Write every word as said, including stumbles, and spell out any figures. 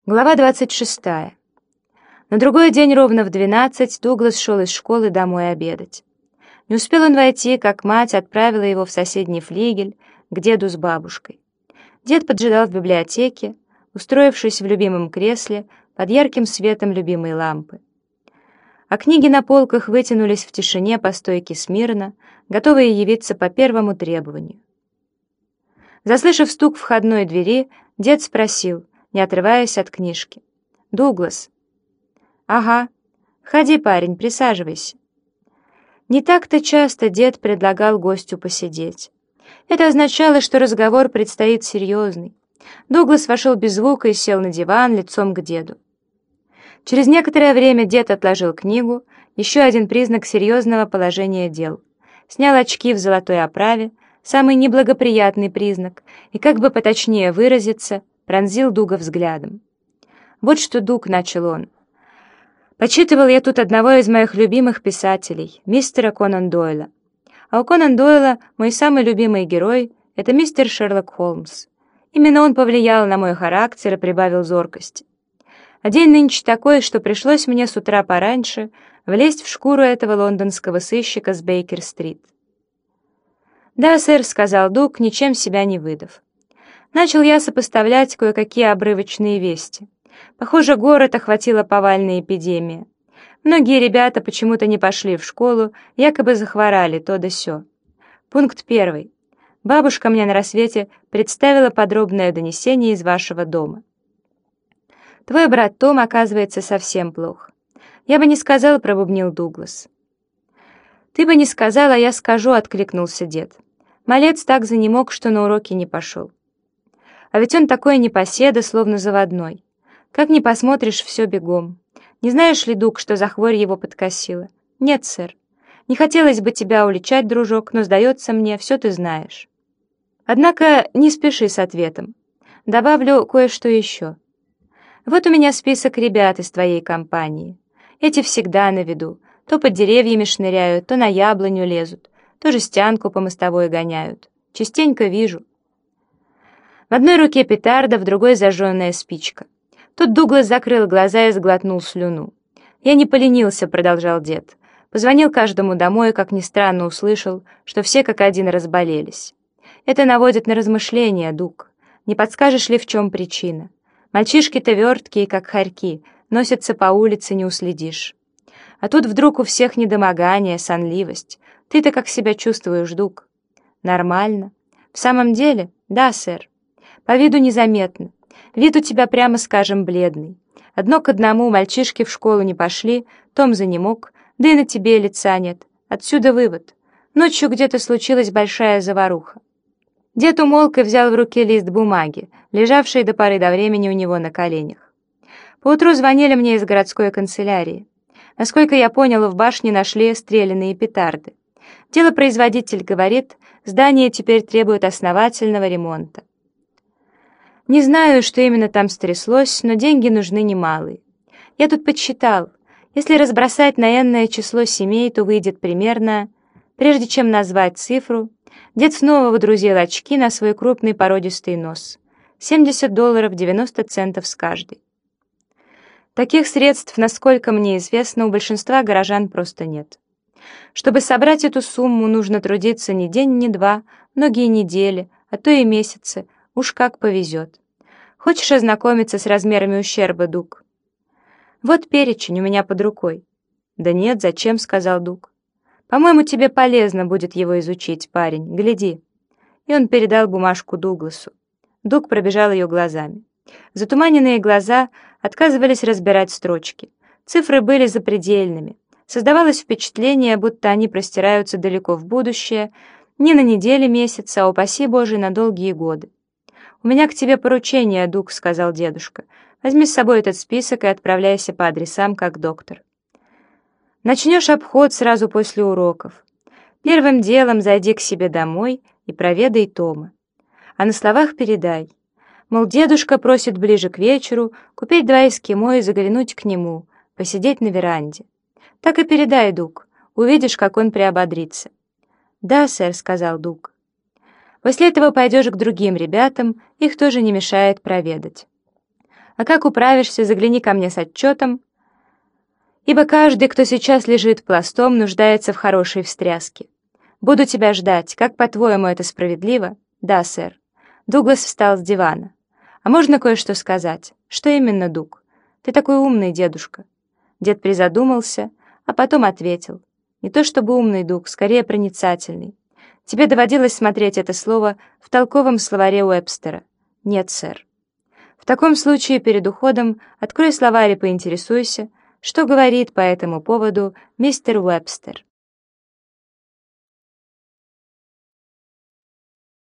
Глава двадцать шестая. На другой день ровно в двенадцать Дуглас шел из школы домой обедать. Не успел он войти, как мать отправила его в соседний флигель к деду с бабушкой. Дед поджидал в библиотеке, устроившись в любимом кресле под ярким светом любимой лампы. А книги на полках вытянулись в тишине по стойке смирно, готовые явиться по первому требованию. Заслышав стук входной двери, дед спросил, не отрываясь от книжки: «Дуглас?» «Ага. Ходи, парень, присаживайся». Не так-то часто дед предлагал гостю посидеть. Это означало, что разговор предстоит серьезный. Дуглас вошел без звука и сел на диван лицом к деду. Через некоторое время дед отложил книгу, еще один признак серьезного положения дел. Снял очки в золотой оправе, самый неблагоприятный признак, и, как бы поточнее выразиться, пронзил Дуга взглядом. «Вот что, Дуг», — начал он. «Почитывал я тут одного из моих любимых писателей, мистера Конан Дойла. А у Конан Дойла мой самый любимый герой — это мистер Шерлок Холмс. Именно он повлиял на мой характер и прибавил зоркости. А день нынче такой, что пришлось мне с утра пораньше влезть в шкуру этого лондонского сыщика с Бейкер-стрит». «Да, сэр», — сказал Дуг, ничем себя не выдав. Начал я сопоставлять кое-какие обрывочные вести. Похоже, город охватила повальная эпидемия. Многие ребята почему-то не пошли в школу, якобы захворали то да сё. Пункт первый. Бабушка мне на рассвете представила подробное донесение из вашего дома. Твой брат Том, оказывается, совсем плох. Я бы не сказал, пробубнил Дуглас. Ты бы не сказал, а я скажу, откликнулся дед. Малец так занемог, что на уроки не пошел. А ведь он такой непоседа, словно заводной. Как ни посмотришь, все бегом. Не знаешь ли, Дуг, что захворь его подкосило? Нет, сэр. Не хотелось бы тебя уличать, дружок, но, сдается мне, все ты знаешь. Однако не спеши с ответом. Добавлю кое-что еще. Вот у меня список ребят из твоей компании. Эти всегда на виду. То под деревьями шныряют, то на яблоню лезут, то жестянку по мостовой гоняют. Частенько вижу. В одной руке петарда, в другой зажженная спичка. Тут Дуглас закрыл глаза и сглотнул слюну. «Я не поленился», — продолжал дед. Позвонил каждому домой и, как ни странно, услышал, что все как один разболелись. Это наводит на размышления, Дуг. Не подскажешь ли, в чем причина? Мальчишки-то верткие, как хорьки, носятся по улице, не уследишь. А тут вдруг у всех недомогание, сонливость. Ты-то как себя чувствуешь, Дуг?» «Нормально. В самом деле? Да, сэр. По виду незаметно. Вид у тебя, прямо скажем, бледный. Одно к одному, мальчишки в школу не пошли, Том занемог, да и на тебе лица нет. Отсюда вывод. Ночью где-то случилась большая заваруха». Дед умолк и взял в руки лист бумаги, лежавший до поры до времени у него на коленях. Поутру звонили мне из городской канцелярии. Насколько я понял, в башне нашли стрелянные петарды. Делопроизводитель говорит, здание теперь требует основательного ремонта. Не знаю, что именно там стряслось, но деньги нужны немалые. Я тут подсчитал. Если разбросать на энное число семей, то выйдет примерно... Прежде чем назвать цифру, дед снова водрузил очки на свой крупный породистый нос. семьдесят долларов девяносто центов с каждой. Таких средств, насколько мне известно, у большинства горожан просто нет. Чтобы собрать эту сумму, нужно трудиться не день, не два, многие недели, а то и месяцы, уж как повезет. Хочешь ознакомиться с размерами ущерба, Дуг? Вот перечень у меня под рукой. Да нет, зачем, сказал Дуг. По-моему, тебе полезно будет его изучить, парень, гляди. И он передал бумажку Дугласу. Дуг пробежал ее глазами. Затуманенные глаза отказывались разбирать строчки. Цифры были запредельными. Создавалось впечатление, будто они простираются далеко в будущее, не на недели, месяцы, а, упаси Боже, на долгие годы. «У меня к тебе поручение, Дуг», — сказал дедушка. «Возьми с собой этот список и отправляйся по адресам, как доктор. Начнешь обход сразу после уроков. Первым делом зайди к себе домой и проведай Тома. А на словах передай. Мол, дедушка просит ближе к вечеру купить два эскимо и заглянуть к нему, посидеть на веранде. Так и передай, Дуг. Увидишь, как он приободрится». «Да, сэр», — сказал Дуг. После этого пойдешь к другим ребятам, их тоже не мешает проведать. А как управишься, загляни ко мне с отчетом, ибо каждый, кто сейчас лежит пластом, нуждается в хорошей встряске. Буду тебя ждать. Как, по-твоему, это справедливо? Да, сэр. Дуглас встал с дивана. А можно кое-что сказать? Что именно, Дуг? Ты такой умный, дедушка. Дед призадумался, а потом ответил. Не то чтобы умный, Дуг, скорее проницательный. Тебе доводилось смотреть это слово в толковом словаре Уэбстера? Нет, сэр. В таком случае перед уходом открой словарь и поинтересуйся, что говорит по этому поводу мистер Уэбстер.